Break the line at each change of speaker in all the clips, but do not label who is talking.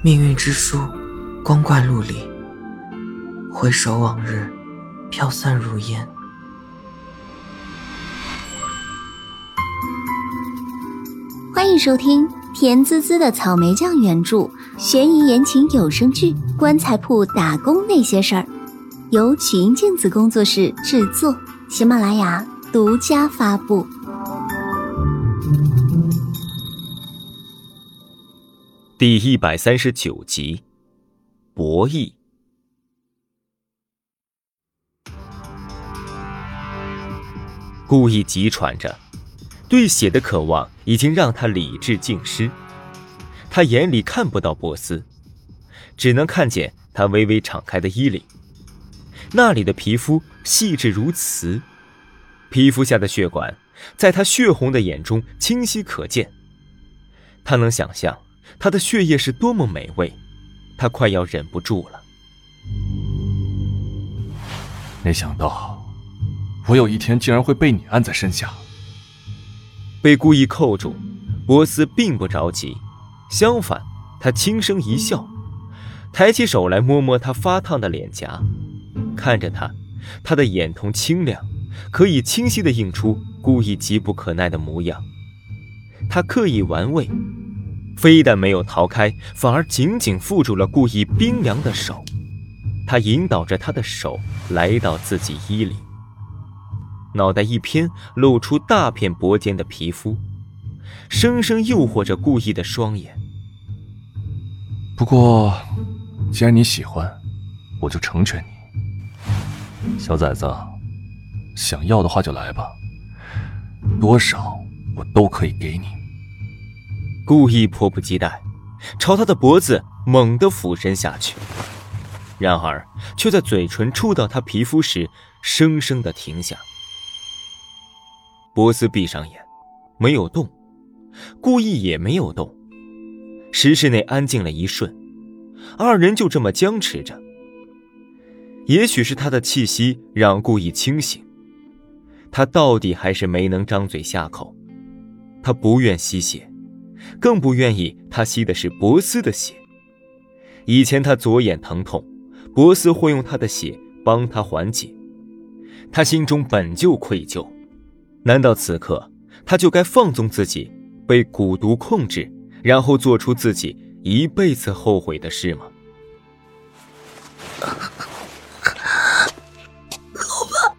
命运之书，光怪陆离，回首往日，飘散如烟。
欢迎收听甜滋滋的草莓酱原著悬疑言情有声剧《棺材铺打工那些事儿》，由曲音镜子工作室制作，喜马拉雅独家发布。
第139集，博弈。顾意急喘着，对血的渴望已经让他理智尽失。他眼里看不到波斯，只能看见他微微敞开的衣领，那里的皮肤细致如瓷，皮肤下的血管在他血红的眼中清晰可见。他能想象他的血液是多么美味，他快要忍不住了。
没想到我有一天竟然会被你按在身下。
被故意扣住，波斯并不着急，相反，他轻声一笑，抬起手来摸摸他发烫的脸颊，看着他的眼瞳清亮，可以清晰地映出故意急不可耐的模样。他刻意玩味，非但没有逃开，反而紧紧缚住了故意冰凉的手。他引导着他的手来到自己衣里，脑袋一偏，露出大片脖间的皮肤，生生诱惑着故意的双眼。
不过既然你喜欢，我就成全你。小崽子，想要的话就来吧，多少我都可以给你。
故意迫不及待朝他的脖子猛地俯身下去，然而却在嘴唇触到他皮肤时生生地停下。波斯闭上眼，没有动，故意也没有动。石室内安静了一瞬，二人就这么僵持着。也许是他的气息让故意清醒，他到底还是没能张嘴下口。他不愿吸血，更不愿意他吸的是波斯的血。以前他左眼疼痛，波斯会用他的血帮他缓解，他心中本就愧疚。难道此刻他就该放纵自己被蛊毒控制，然后做出自己一辈子后悔的事吗？
老爸，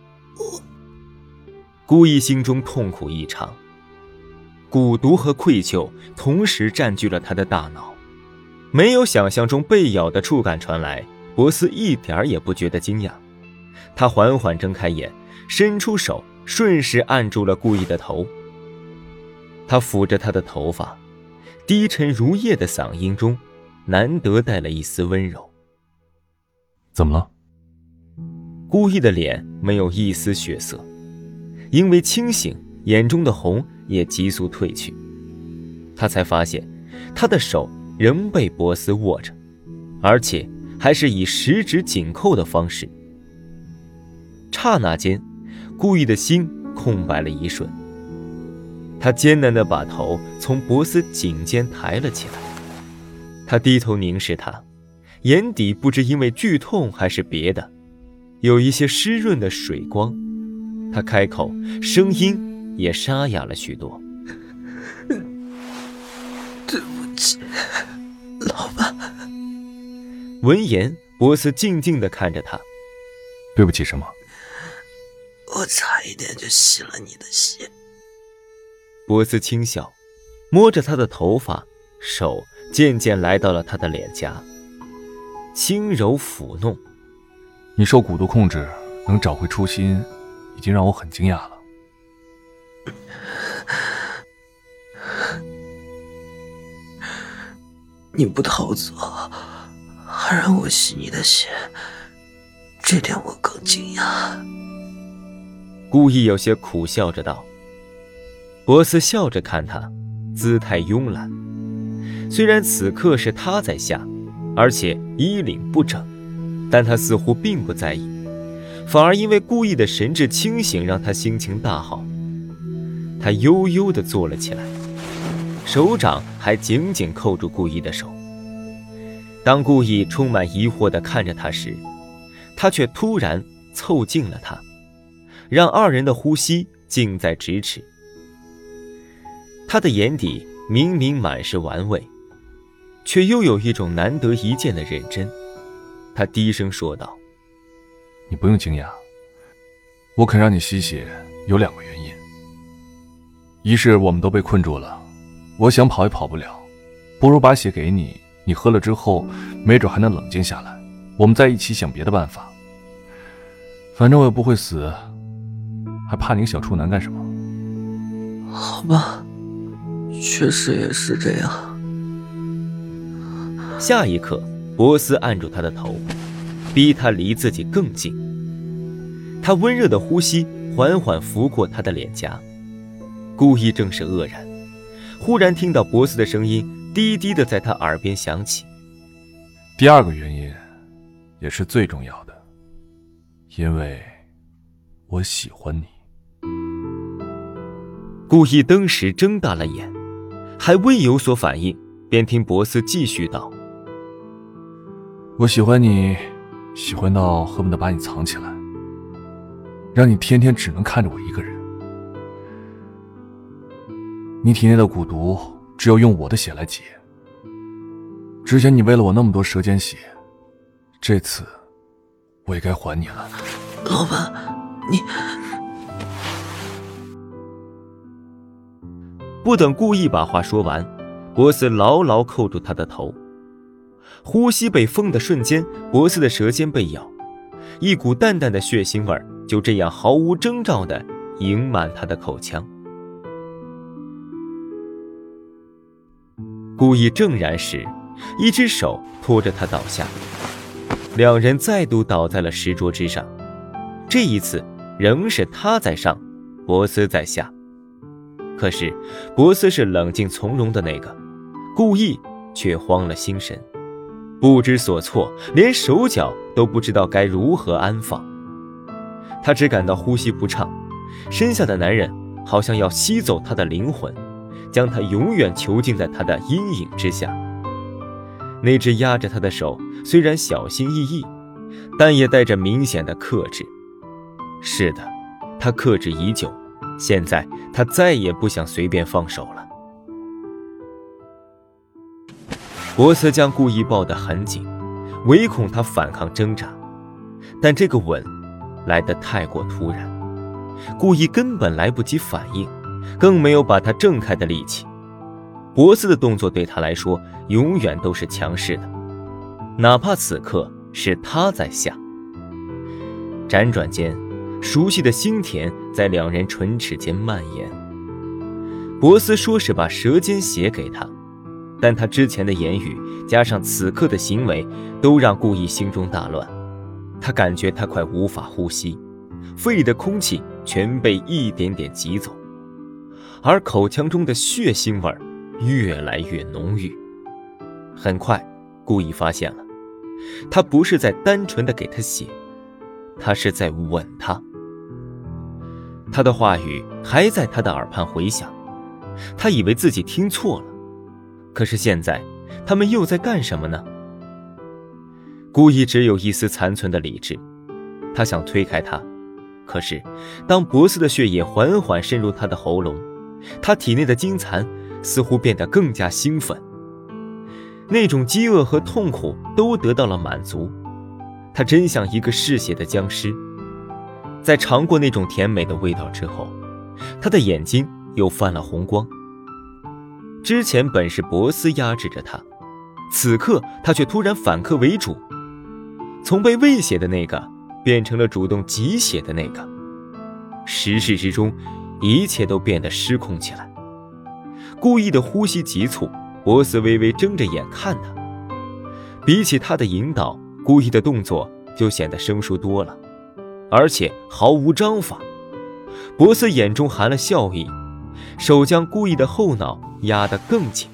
顾意心中痛苦异常，蛊毒和愧疚同时占据了他的大脑。没有想象中被咬的触感传来，波斯一点也不觉得惊讶。他缓缓睁开眼，伸出手顺势按住了故意的头。他抚着他的头发，低沉如夜的嗓音中难得带了一丝温柔。
怎么了？
故意的脸没有一丝血色，因为清醒，眼中的红也急速褪去。他才发现他的手仍被波斯握着，而且还是以十指紧扣的方式。刹那间，故意的心空白了一瞬，他艰难地把头从波斯颈间抬了起来。他低头凝视他，眼底不知因为剧痛还是别的，有一些湿润的水光。他开口，声音也沙哑了许多。
对不起，老爸。
闻言，波斯静静地看着他。
对不起什么？
我差一点就吸了你的血。
波斯轻笑，摸着他的头发，手渐渐来到了他的脸颊，轻柔抚弄。
你受蛊毒控制能找回初心，已经让我很惊讶了。
你不逃走，还让我吸你的血，这点我更惊讶。
故意有些苦笑着道。波斯笑着看他，姿态慵懒。虽然此刻是他在下，而且衣领不整，但他似乎并不在意，反而因为故意的神志清醒让他心情大好。他悠悠地坐了起来，手掌还紧紧扣住顾一的手。 当顾意充满疑惑地看着他时，他却突然凑近了他，让二人的呼吸近在咫尺。他的眼底明明满是玩味，却又有一种难得一见的认真。他低声说道：
你不用惊讶，我肯让你吸血有2个原因。一是我们都被困住了，我想跑也跑不了，不如把血给你，你喝了之后没准还能冷静下来，我们在一起想别的办法。反正我也不会死，还怕你个小处男干什么？
好吧，确实也是这样。
下一刻，博斯按住他的头，逼他离自己更近。他温热的呼吸缓缓拂过他的脸颊。顾意正是愕然，忽然听到博斯的声音低低的在他耳边响起。
第2个原因，也是最重要的，因为我喜欢你。
顾意登时睁大了眼，还未有所反应，便听博斯继续道：
我喜欢你，喜欢到恨不得把你藏起来，让你天天只能看着我一个人。你体内的蛊毒只有用我的血来解，之前你为了我那么多舌尖血，这次我也该还你了。
老板，你……
不等顾意把话说完，博斯牢牢扣住他的头，呼吸被封的瞬间，博斯的舌尖被咬，一股淡淡的血腥味就这样毫无征兆地盈满他的口腔。顾意正然时，一只手拖着他倒下，两人再度倒在了石桌之上。这一次仍是他在上，博斯在下。可是博斯是冷静从容的那个，顾意却慌了心神，不知所措，连手脚都不知道该如何安放。他只感到呼吸不畅，身下的男人好像要吸走他的灵魂，将他永远囚禁在他的阴影之下。那只压着他的手虽然小心翼翼，但也带着明显的克制。是的，他克制已久，现在他再也不想随便放手了。博斯将顾意抱得很紧，唯恐他反抗挣扎，但这个吻来得太过突然，顾意根本来不及反应，更没有把他挣开的力气。博斯的动作对他来说永远都是强势的，哪怕此刻是他在下。辗转间，熟悉的腥甜在两人唇齿间蔓延。博斯说是把舌尖血给他，但他之前的言语加上此刻的行为都让顾意心中大乱。他感觉他快无法呼吸，肺里的空气全被一点点挤走，而口腔中的血腥味越来越浓郁。很快，顾意发现了，他不是在单纯的给他血，他是在吻他。他的话语还在他的耳畔回响，他以为自己听错了，可是现在他们又在干什么呢？顾意只有一丝残存的理智，他想推开他，可是当博斯的血液缓缓渗入他的喉咙，他体内的精残似乎变得更加兴奋，那种饥饿和痛苦都得到了满足。他真像一个嗜血的僵尸。在尝过那种甜美的味道之后，他的眼睛又泛了红光。之前本是博斯压制着他，此刻他却突然反客为主，从被喂血的那个变成了主动挤血的那个。时势之中，一切都变得失控起来。顾意的呼吸急促，博斯微微睁着眼看他。比起他的引导，顾意的动作就显得生疏多了，而且毫无章法。博斯眼中含了笑意，手将顾意的后脑压得更紧。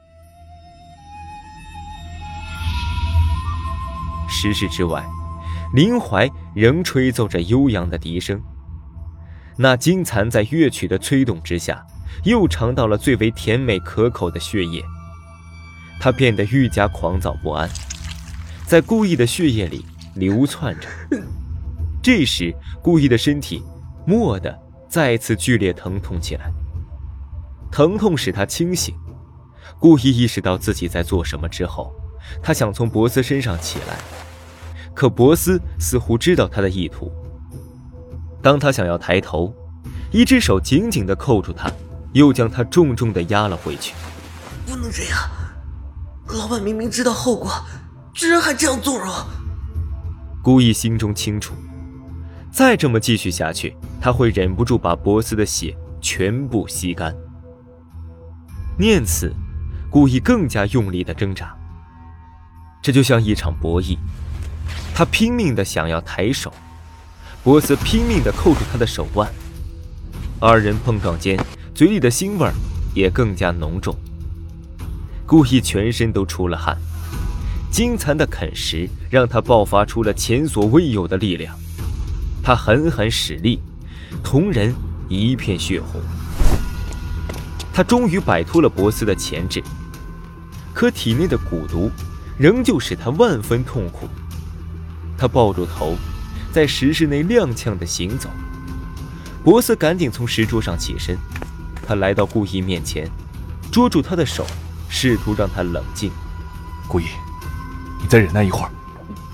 时势之外， 林怀仍吹奏着悠扬的笛声。那金蚕在乐曲的催动之下，又尝到了最为甜美可口的血液，它变得愈加狂躁不安，在顾意的血液里流窜着。这时顾意的身体蓦地再次剧烈疼痛起来，疼痛使他清醒。顾意意识到自己在做什么之后，他想从博斯身上起来，可博斯似乎知道他的意图。当他想要抬头，一只手紧紧地扣住他，又将他重重地压了回去。
不能这样，老板明明知道后果，居然还这样纵容。
顾意心中清楚，再这么继续下去，他会忍不住把博斯的血全部吸干。念此，顾意更加用力地挣扎。这就像一场博弈，他拼命地想要抬手，博斯拼命地扣住他的手腕。二人碰撞间，嘴里的腥味也更加浓重。顾意全身都出了汗，金蚕的啃食让他爆发出了前所未有的力量。他狠狠使力，瞳仁一片血红。他终于摆脱了博斯的钳制，可体内的蛊毒仍旧使他万分痛苦。他抱住头，在石室内踉跄地行走。博斯赶紧从石桌上起身，他来到顾意面前，捉住他的手，试图让他冷静。
顾意，你再忍耐一会儿。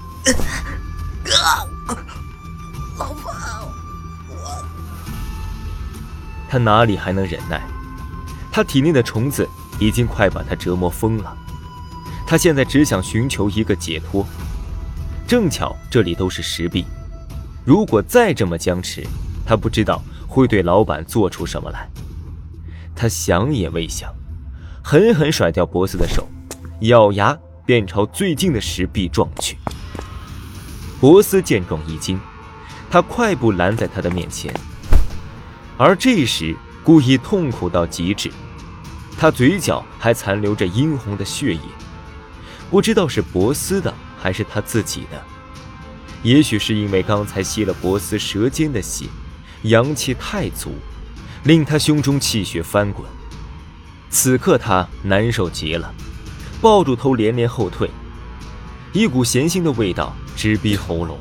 老板，
他哪里还能忍耐？他体内的虫子已经快把他折磨疯了。他现在只想寻求一个解脱。正巧这里都是石壁，如果再这么僵持，他不知道会对老板做出什么来。他想也未想，狠狠甩掉博斯的手，咬牙便朝最近的石壁撞去。博斯见状一惊，他快步拦在他的面前。而这时顾意痛苦到极致，他嘴角还残留着殷红的血液，不知道是博斯的还是他自己的。也许是因为刚才吸了博斯舌尖的血，阳气太足，令他胸中气血翻滚。此刻他难受极了，抱住头连连后退，一股咸腥的味道直逼喉咙。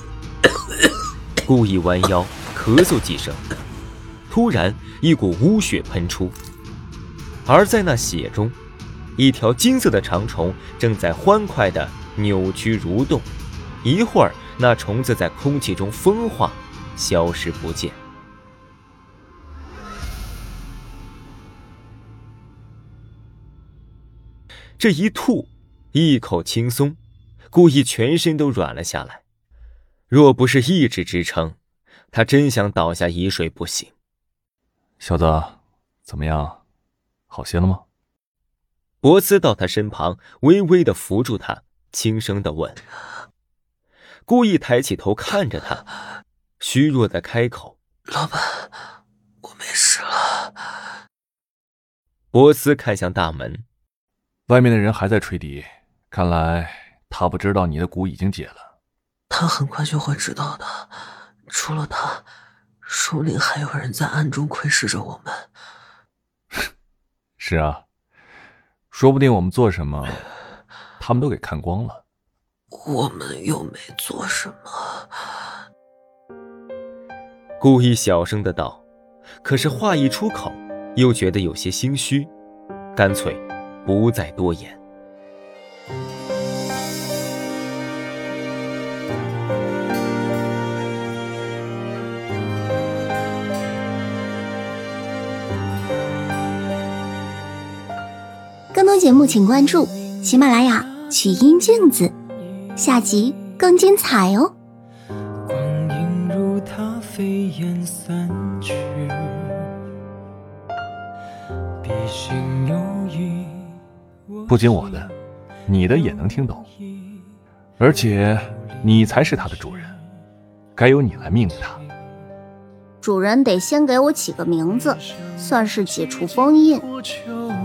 顾意弯腰咳嗽几声，突然一股污血喷出，而在那血中，一条金色的长虫正在欢快地扭曲蠕动。一会儿，那虫子在空气中风化，消失不见。这一吐，一口轻松，顾意全身都软了下来。若不是意志支撑，他真想倒下一睡不醒。
小子，怎么样？好些了吗？
博斯到他身旁，微微地扶住他，轻声地问。顾意抬起头看着他，虚弱地开口：
老板，我没事了。
博斯看向大门，
外面的人还在吹笛，看来他不知道你的蛊已经解了。
他很快就会知道的，除了他，说不定还有人在暗中窥视着我们。
是啊，说不定我们做什么，他们都给看光了。
我们又没做什么。
顾意小声的道，可是话一出口，又觉得有些心虚，干脆不再多言。
更多节目请关注喜马拉雅曲音镜子，下集更精彩哦。
光阴如它飞烟散去，笔心有意。
不仅我的，你的也能听懂，而且你才是他的主人，该由你来命令他。
主人得先给我起个名字，算是解除封印。